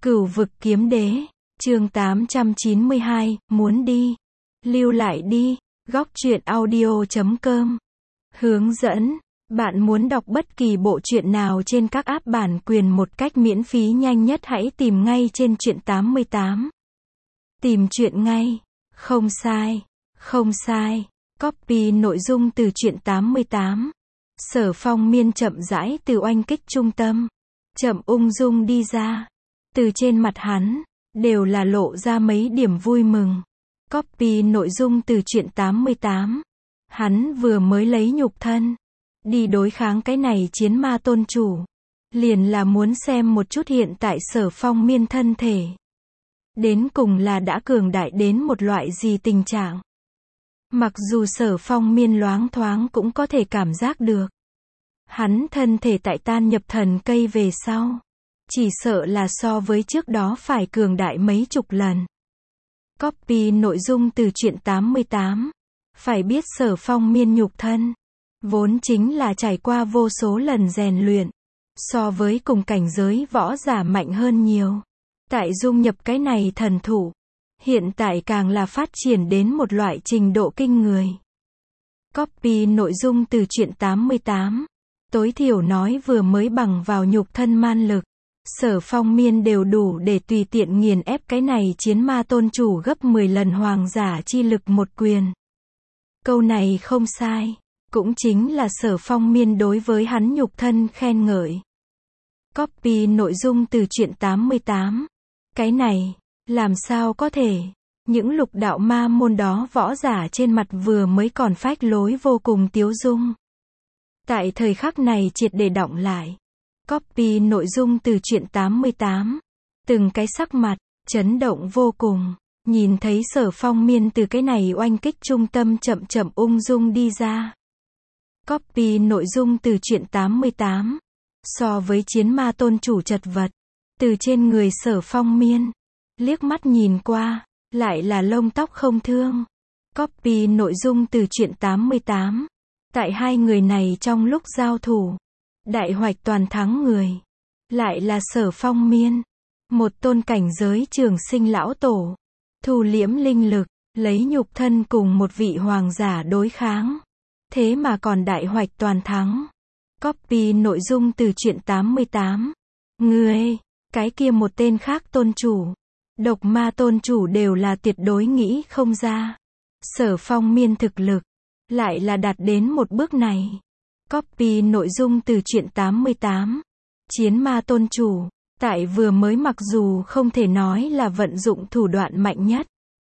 Cửu vực kiếm đế, chương 892, muốn đi, lưu lại đi, góc truyện audio.com. Hướng dẫn, bạn muốn đọc bất kỳ bộ truyện nào trên các app bản quyền một cách miễn phí nhanh nhất hãy tìm ngay trên truyện 88. Tìm truyện ngay, không sai, copy nội dung từ truyện 88. Sở Phong Miên chậm rãi từ oanh kích trung tâm, chậm ung dung đi ra. Từ trên mặt hắn, đều là lộ ra mấy điểm vui mừng. Copy nội dung từ truyện 88. Hắn vừa mới lấy nhục thân, đi đối kháng cái này chiến ma tôn chủ. Liền là muốn xem một chút hiện tại Sở Phong Miên thân thể. Đến cùng là đã cường đại đến một loại gì tình trạng. Mặc dù Sở Phong Miên loáng thoáng cũng có thể cảm giác được. Hắn thân thể tại tan nhập thần cây về sau. Chỉ sợ là so với trước đó phải cường đại mấy chục lần. Copy nội dung từ truyện 88. Phải biết Sở Phong Miên nhục thân. Vốn chính là trải qua vô số lần rèn luyện. So với cùng cảnh giới võ giả mạnh hơn nhiều. Tại dung nhập cái này thần thủ. Hiện tại càng là phát triển đến một loại trình độ kinh người. Copy nội dung từ truyện 88. Tối thiểu nói vừa mới bằng vào nhục thân man lực. Sở Phong Miên đều đủ để tùy tiện nghiền ép cái này chiến ma tôn chủ gấp 10 lần hoàng giả chi lực một quyền. Câu này không sai. Cũng chính là Sở Phong Miên đối với hắn nhục thân khen ngợi. Copy nội dung từ truyện 88. Cái này, làm sao có thể? Những lục đạo ma môn đó võ giả trên mặt vừa mới còn phách lối vô cùng tiếu dung. Tại thời khắc này triệt để đọng lại. Copy nội dung từ truyện 88. Từng cái sắc mặt, chấn động vô cùng. Nhìn thấy Sở Phong Miên từ cái này oanh kích trung tâm chậm chậm ung dung đi ra. Copy nội dung từ truyện 88. So với chiến ma tôn chủ chật vật. Từ trên người Sở Phong Miên. Liếc mắt nhìn qua, lại là lông tóc không thương. Copy nội dung từ truyện 88. Tại hai người này trong lúc giao thủ. Đại hoạch toàn thắng người. Lại là Sở Phong Miên. Một tôn cảnh giới trường sinh lão tổ. Thu liễm linh lực. Lấy nhục thân cùng một vị hoàng giả đối kháng. Thế mà còn đại hoạch toàn thắng. Copy nội dung từ truyện 88. Ngươi, cái kia một tên khác tôn chủ. Độc ma tôn chủ đều là tuyệt đối nghĩ không ra. Sở Phong Miên thực lực. Lại là đạt đến một bước này. Copy nội dung từ truyện 88. Chiến ma tôn chủ. Tại vừa mới mặc dù không thể nói là vận dụng thủ đoạn mạnh nhất.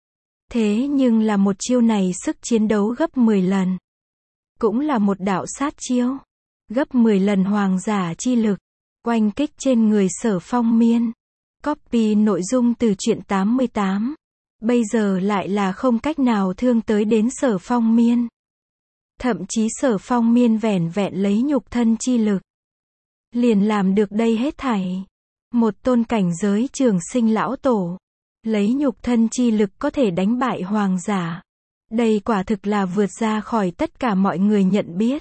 Thế nhưng là một chiêu này sức chiến đấu gấp 10 lần. Cũng là một đạo sát chiêu. Gấp 10 lần hoàng giả chi lực. Oanh kích trên người Sở Phong Miên. Copy nội dung từ truyện 88. Bây giờ lại là không cách nào thương tới đến Sở Phong Miên. Thậm chí Sở Phong Miên vẻn vẹn lấy nhục thân chi lực. Liền làm được đây hết thảy. Một tôn cảnh giới trường sinh lão tổ. Lấy nhục thân chi lực có thể đánh bại hoàng giả. Đây quả thực là vượt ra khỏi tất cả mọi người nhận biết.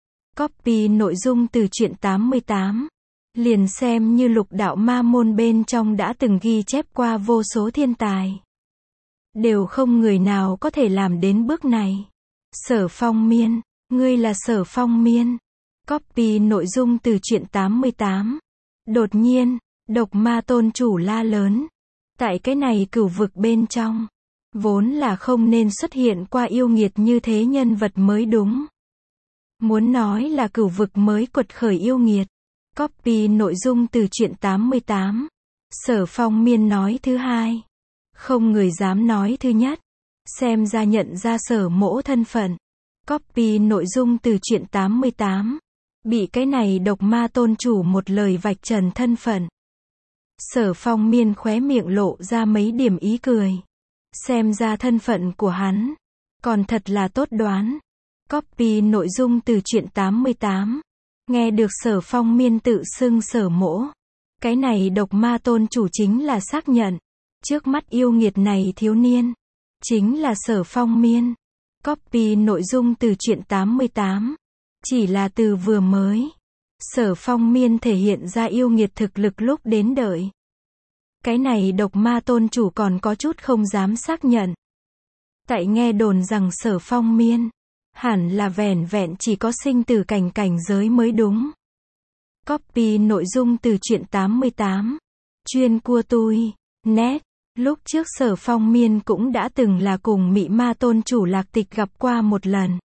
Copy nội dung từ truyện 88. Liền xem như lục đạo ma môn bên trong đã từng ghi chép qua vô số thiên tài. Đều không người nào có thể làm đến bước này. Sở Phong Miên, ngươi là Sở Phong Miên. Copy nội dung từ truyện 88. Đột nhiên, độc ma tôn chủ la lớn. Tại cái này cửu vực bên trong. Vốn là không nên xuất hiện qua yêu nghiệt như thế nhân vật mới đúng. Muốn nói là cửu vực mới quật khởi yêu nghiệt. Copy nội dung từ truyện 88. Sở Phong Miên nói thứ hai. Không người dám nói thứ nhất. Xem ra nhận ra Sở mỗ thân phận. Copy nội dung từ truyện 88. Bị cái này độc ma tôn chủ một lời vạch trần thân phận. Sở Phong Miên khóe miệng lộ ra mấy điểm ý cười. Xem ra thân phận của hắn. Còn thật là tốt đoán. Copy nội dung từ truyện 88. Nghe được Sở Phong Miên tự xưng Sở mỗ. Cái này độc ma tôn chủ chính là xác nhận. Trước mắt yêu nghiệt này thiếu niên. Chính là Sở Phong Miên. Copy nội dung từ truyện 88. Chỉ là từ vừa mới. Sở Phong Miên thể hiện ra yêu nghiệt thực lực lúc đến đợi. Cái này độc ma tôn chủ còn có chút không dám xác nhận. Tại nghe đồn rằng Sở Phong Miên, hẳn là vẻn vẹn chỉ có sinh tử cảnh giới mới đúng. Copy nội dung từ truyện 88. Chuyên cua tui, net. Lúc trước Sở Phong Miên cũng đã từng là cùng Mị Ma tôn chủ Lạc Tịch gặp qua một lần.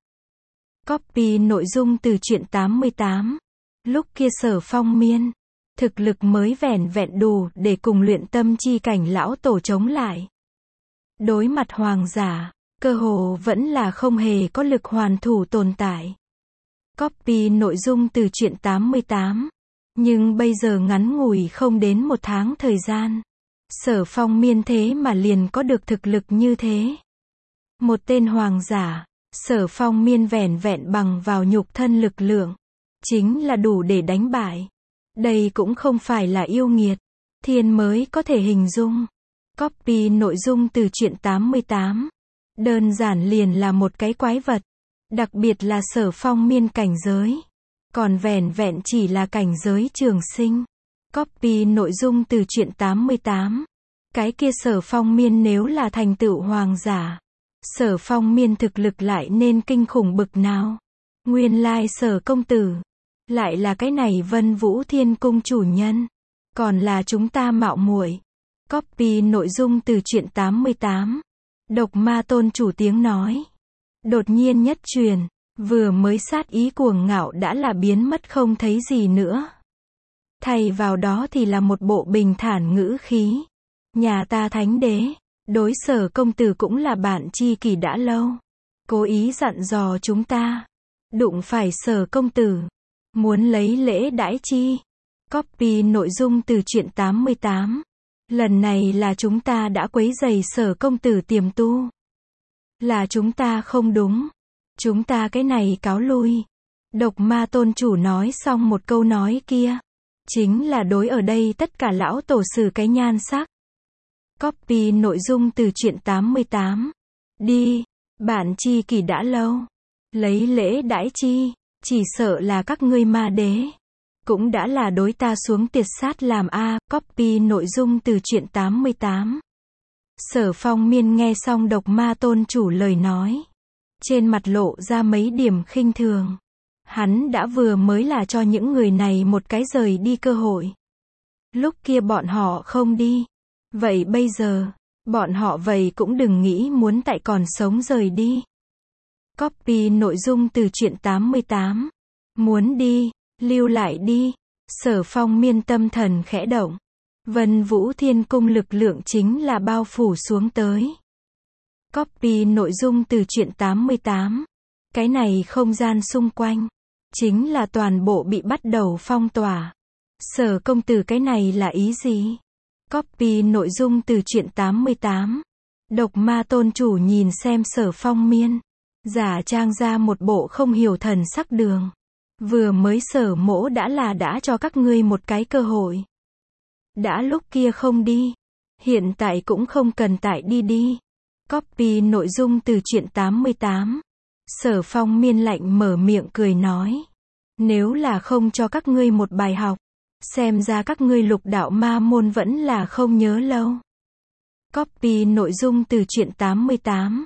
Copy nội dung từ truyện 88. Lúc kia Sở Phong Miên, thực lực mới vẻn vẹn đủ để cùng luyện tâm chi cảnh lão tổ chống lại. Đối mặt hoàng giả, cơ hồ vẫn là không hề có lực hoàn thủ tồn tại. Copy nội dung từ truyện 88. Nhưng bây giờ ngắn ngủi không đến một tháng thời gian, Sở Phong Miên thế mà liền có được thực lực như thế. Một tên hoàng giả, Sở Phong Miên vẻn vẹn bằng vào nhục thân lực lượng, chính là đủ để đánh bại. Đây cũng không phải là yêu nghiệt, thiên mới có thể hình dung. Copy nội dung từ truyện 88. Đơn giản liền là một cái quái vật. Đặc biệt là Sở Phong Miên cảnh giới, còn vẻn vẹn chỉ là cảnh giới trường sinh. Copy nội dung từ truyện 88. Cái kia Sở Phong Miên nếu là thành tựu hoàng giả, Sở Phong Miên thực lực lại nên kinh khủng bực nào. Nguyên lai Sở công tử lại là cái này Vân Vũ Thiên Cung chủ nhân, còn là chúng ta mạo muội. Copy nội dung từ truyện 88. Độc ma tôn chủ tiếng nói đột nhiên nhất truyền, vừa mới sát ý cuồng ngạo đã là biến mất không thấy gì nữa. Thay vào đó thì là một bộ bình thản ngữ khí. Nhà ta thánh đế, đối Sở công tử cũng là bạn tri kỷ đã lâu. Cố ý dặn dò chúng ta, đụng phải Sở công tử, muốn lấy lễ đãi chi. Copy nội dung từ truyện 88. Lần này là chúng ta đã quấy rầy Sở công tử tiềm tu. Là chúng ta không đúng. Chúng ta cái này cáo lui. Độc ma tôn chủ nói xong một câu nói kia, chính là đối ở đây tất cả lão tổ sử cái nhan sắc. Copy nội dung từ truyện 88. Đi, bản chi kỷ đã lâu. Lấy lễ đãi chi, chỉ sợ là các ngươi ma đế. Cũng đã là đối ta xuống tiệt sát làm a. Copy nội dung từ truyện 88. Sở Phong Miên nghe xong độc ma tôn chủ lời nói, trên mặt lộ ra mấy điểm khinh thường. Hắn đã vừa mới là cho những người này một cái rời đi cơ hội. Lúc kia bọn họ không đi. Vậy bây giờ, bọn họ vậy cũng đừng nghĩ muốn tại còn sống rời đi. Copy nội dung từ truyện 88. Muốn đi, lưu lại đi. Sở Phong Miên tâm thần khẽ động. Vân Vũ Thiên Cung lực lượng chính là bao phủ xuống tới. Copy nội dung từ truyện 88. Cái này không gian xung quanh, chính là toàn bộ bị bắt đầu phong tỏa. Sở công tử cái này là ý gì? Copy nội dung từ truyện 88. Độc ma tôn chủ nhìn xem Sở Phong Miên, giả trang ra một bộ không hiểu thần sắc đường. Vừa mới Sở mỗ đã cho các ngươi một cái cơ hội. Đã lúc kia không đi, hiện tại cũng không cần tại đi. Copy nội dung từ truyện 88. Sở Phong Miên lạnh mở miệng cười nói. Nếu là không cho các ngươi một bài học, xem ra các ngươi lục đạo ma môn vẫn là không nhớ lâu. Copy nội dung từ truyện 88.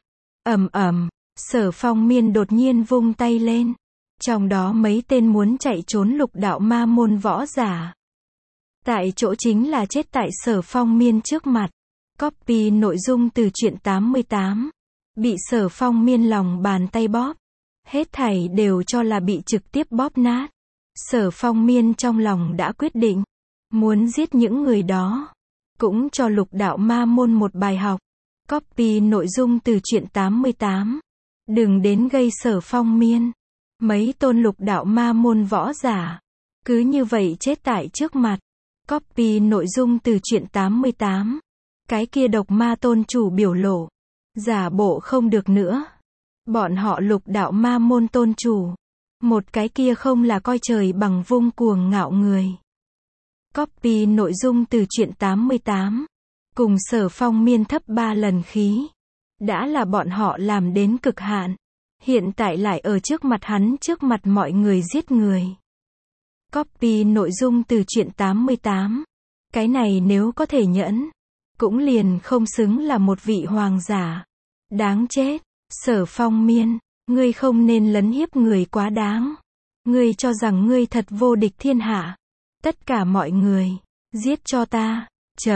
Sở Phong Miên đột nhiên vung tay lên. Trong đó mấy tên muốn chạy trốn lục đạo ma môn võ giả, tại chỗ chính là chết tại Sở Phong Miên trước mặt. Copy nội dung từ truyện 88. Bị Sở Phong Miên lòng bàn tay bóp. Hết thảy đều cho là bị trực tiếp bóp nát. Sở Phong Miên trong lòng đã quyết định, muốn giết những người đó, cũng cho lục đạo ma môn một bài học. Copy nội dung từ truyện 88. Đừng đến gây Sở Phong Miên. Mấy tôn lục đạo ma môn võ giả, cứ như vậy chết tại trước mặt. Copy nội dung từ truyện 88. Cái kia độc ma tôn chủ biểu lộ, giả bộ không được nữa. Bọn họ lục đạo ma môn tôn chủ, một cái kia không là coi trời bằng vung cuồng ngạo người. Copy nội dung từ truyện 88. Cùng Sở Phong Miên thấp 3 lần khí. Đã là bọn họ làm đến cực hạn. Hiện tại lại ở trước mặt hắn, trước mặt mọi người giết người. Copy nội dung từ truyện 88. Cái này nếu có thể nhẫn, cũng liền không xứng là một vị hoàng giả. Đáng chết. Sở Phong Miên, ngươi không nên lấn hiếp người quá đáng. Ngươi cho rằng ngươi thật vô địch thiên hạ. Tất cả mọi người, giết cho ta.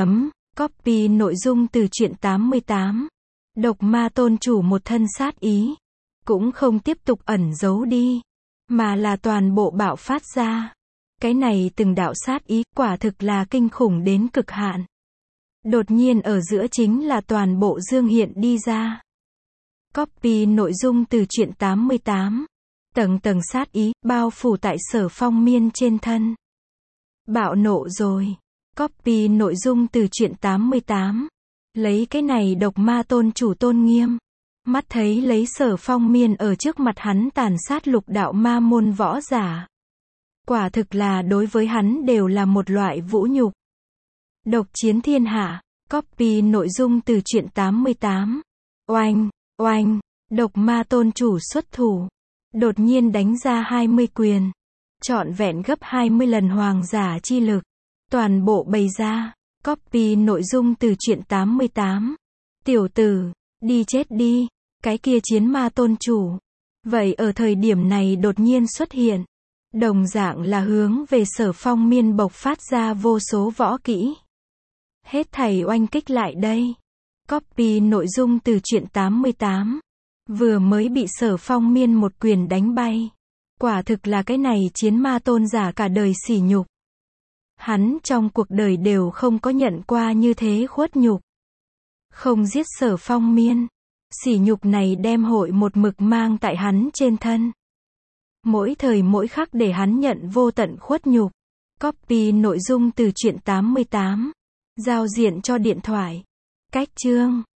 Copy nội dung từ truyện 88. Độc Ma tôn chủ một thân sát ý. Cũng không tiếp tục ẩn giấu đi, mà là toàn bộ bạo phát ra. Cái này từng đạo sát ý, quả thực là kinh khủng đến cực hạn. Đột nhiên ở giữa chính là toàn bộ dương hiện đi ra. Copy nội dung từ truyện 88. Tầng tầng sát ý, bao phủ tại Sở Phong Miên trên thân. Bạo nộ rồi. Copy nội dung từ truyện 88. Lấy cái này độc ma tôn chủ tôn nghiêm. Mắt thấy lấy Sở Phong Miên ở trước mặt hắn tàn sát lục đạo ma môn võ giả. Quả thực là đối với hắn đều là một loại vũ nhục. Độc chiến thiên hạ. Copy nội dung từ truyện 88. Oanh, oanh, độc ma tôn chủ xuất thủ. Đột nhiên đánh ra 20 quyền. Trọn vẹn gấp 20 lần hoàng giả chi lực. Toàn bộ bày ra. Copy nội dung từ truyện 88. Tiểu tử, đi chết đi. Cái kia chiến ma tôn chủ. Vậy ở thời điểm này đột nhiên xuất hiện. Đồng dạng là hướng về Sở Phong Miên bộc phát ra vô số võ kỹ. Hết thảy oanh kích lại đây. Copy nội dung từ truyện 88. Vừa mới bị Sở Phong Miên một quyền đánh bay. Quả thực là cái này chiến ma tôn giả cả đời sỉ nhục. Hắn trong cuộc đời đều không có nhận qua như thế khuất nhục. Không giết Sở Phong Miên. Sỉ nhục này đem hội một mực mang tại hắn trên thân. Mỗi thời mỗi khắc để hắn nhận vô tận khuất nhục. Copy nội dung từ truyện 88. Giao diện cho điện thoại. Cách chương.